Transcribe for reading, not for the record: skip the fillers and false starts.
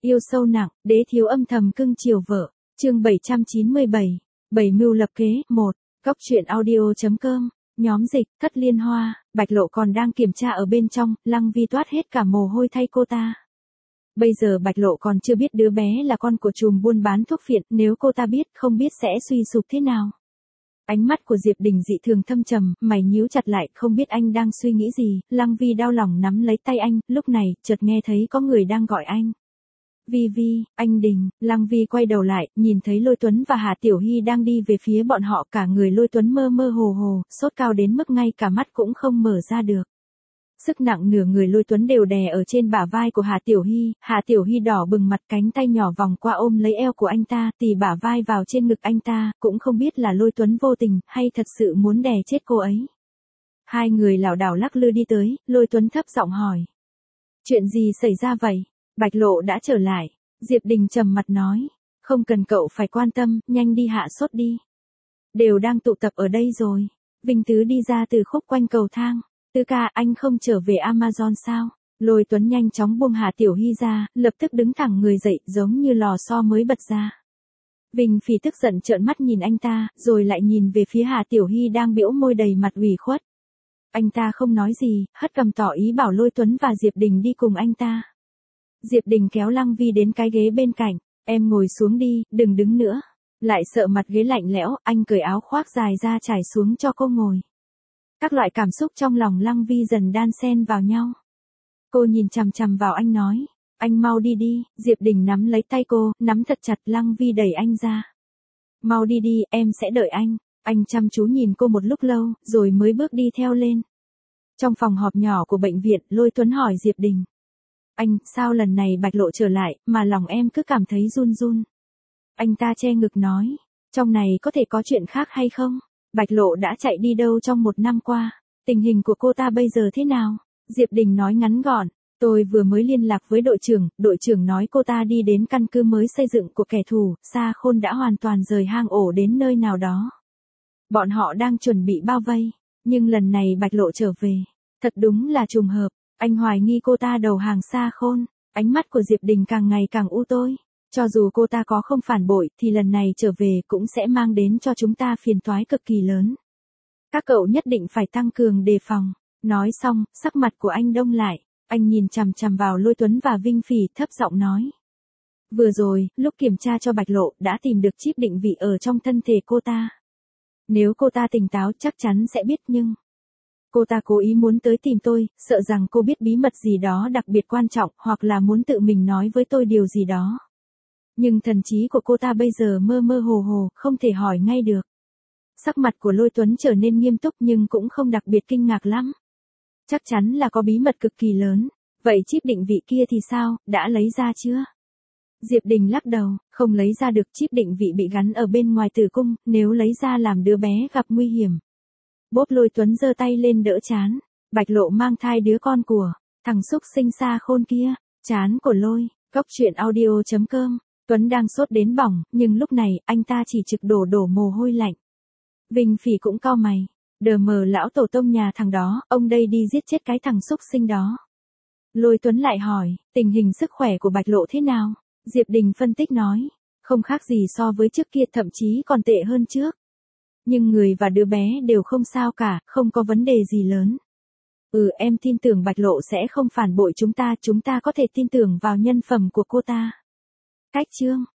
Yêu sâu nặng, đế thiếu âm thầm cưng chiều vợ. Chương 797. Bảy mưu lập kế. 1. Góc truyện audio.com. Nhóm dịch, Thất Liên Hoa, Bạch Lộ còn đang kiểm tra ở bên trong, Lăng Vi toát hết cả mồ hôi thay cô ta. Bây giờ Bạch Lộ còn chưa biết đứa bé là con của trùm buôn bán thuốc phiện, nếu cô ta biết không biết sẽ suy sụp thế nào. Ánh mắt của Diệp Đình dị thường thâm trầm, mày nhíu chặt lại, không biết anh đang suy nghĩ gì. Lăng Vi đau lòng nắm lấy tay anh, lúc này, chợt nghe thấy có người đang gọi anh. Vi Vi, anh Đình. Lăng Vi quay đầu lại, nhìn thấy Lôi Tuấn và Hà Tiểu Hy đang đi về phía bọn họ, cả người Lôi Tuấn mơ mơ hồ hồ, sốt cao đến mức ngay cả mắt cũng không mở ra được. Sức nặng nửa người Lôi Tuấn đều đè ở trên bả vai của Hà Tiểu Hy đỏ bừng mặt, cánh tay nhỏ vòng qua ôm lấy eo của anh ta, tì bả vai vào trên ngực anh ta, cũng không biết là Lôi Tuấn vô tình, hay thật sự muốn đè chết cô ấy. Hai người lảo đảo lắc lư đi tới, Lôi Tuấn thấp giọng hỏi. Chuyện gì xảy ra vậy? Bạch Lộ đã trở lại. Diệp Đình trầm mặt nói. Không cần cậu phải quan tâm, nhanh đi hạ sốt đi. Đều đang tụ tập ở đây rồi. Vinh Tứ đi ra từ khúc quanh cầu thang. Tứ ca, anh không trở về Amazon sao? Lôi Tuấn nhanh chóng buông Hà Tiểu Hy ra, lập tức đứng thẳng người dậy, giống như lò xo mới bật ra. Vinh Phỉ tức giận trợn mắt nhìn anh ta, rồi lại nhìn về phía Hà Tiểu Hy đang bĩu môi đầy mặt ủy khuất. Anh ta không nói gì, hất cằm tỏ ý bảo Lôi Tuấn và Diệp Đình đi cùng anh ta. Diệp Đình kéo Lăng Vi đến cái ghế bên cạnh, em ngồi xuống đi, đừng đứng nữa. Lại sợ mặt ghế lạnh lẽo, anh cởi áo khoác dài ra trải xuống cho cô ngồi. Các loại cảm xúc trong lòng Lăng Vi dần đan xen vào nhau. Cô nhìn chằm chằm vào anh nói, anh mau đi đi. Diệp Đình nắm lấy tay cô, nắm thật chặt. Lăng Vi đẩy anh ra. Mau đi đi, em sẽ đợi anh. Anh chăm chú nhìn cô một lúc lâu, rồi mới bước đi theo lên. Trong phòng họp nhỏ của bệnh viện, Lôi Tuấn hỏi Diệp Đình. Anh, sao lần này Bạch Lộ trở lại, mà lòng em cứ cảm thấy run run. Anh ta che ngực nói, trong này có thể có chuyện khác hay không? Bạch Lộ đã chạy đi đâu trong 1 năm qua? Tình hình của cô ta bây giờ thế nào? Diệp Đình nói ngắn gọn, tôi vừa mới liên lạc với đội trưởng nói cô ta đi đến căn cứ mới xây dựng của kẻ thù, Sa Khôn đã hoàn toàn rời hang ổ đến nơi nào đó. Bọn họ đang chuẩn bị bao vây, nhưng lần này Bạch Lộ trở về, thật đúng là trùng hợp. Anh hoài nghi cô ta đầu hàng Sa Khôn. Ánh mắt của Diệp Đình càng ngày càng u tối. Cho dù cô ta có không phản bội, thì lần này trở về cũng sẽ mang đến cho chúng ta phiền toái cực kỳ lớn. Các cậu nhất định phải tăng cường đề phòng. Nói xong, sắc mặt của anh đông lại. Anh nhìn chằm chằm vào Lôi Tuấn và Vinh Phỉ, thấp giọng nói. Vừa rồi, lúc kiểm tra cho Bạch Lộ, đã tìm được chip định vị ở trong thân thể cô ta. Nếu cô ta tỉnh táo chắc chắn sẽ biết, nhưng cô ta cố ý muốn tới tìm tôi, sợ rằng cô biết bí mật gì đó đặc biệt quan trọng, hoặc là muốn tự mình nói với tôi điều gì đó. Nhưng thần trí của cô ta bây giờ mơ mơ hồ hồ, không thể hỏi ngay được. Sắc mặt của Lôi Tuấn trở nên nghiêm túc nhưng cũng không đặc biệt kinh ngạc lắm. Chắc chắn là có bí mật cực kỳ lớn. Vậy chip định vị kia thì sao, đã lấy ra chưa? Diệp Đình lắc đầu, không lấy ra được. Chip định vị bị gắn ở bên ngoài tử cung, nếu lấy ra làm đứa bé gặp nguy hiểm. Bốp. Lôi Tuấn giơ tay lên đỡ trán. Bạch Lộ mang thai đứa con của thằng xúc sinh Sa Khôn kia. Trán của Lôi. Góc truyện audio.com. Tuấn đang sốt đến bỏng, nhưng lúc này anh ta chỉ trực đổ mồ hôi lạnh. Vinh Phỉ cũng cau mày. Đờ mờ lão tổ tông nhà thằng đó, ông đây đi giết chết cái thằng xúc sinh đó. Lôi Tuấn lại hỏi, tình hình sức khỏe của Bạch Lộ thế nào? Diệp Đình phân tích nói, không khác gì so với trước kia, thậm chí còn tệ hơn trước. Nhưng người và đứa bé đều không sao cả, không có vấn đề gì lớn. Em tin tưởng Bạch Lộ sẽ không phản bội chúng ta có thể tin tưởng vào nhân phẩm của cô ta. Cách chương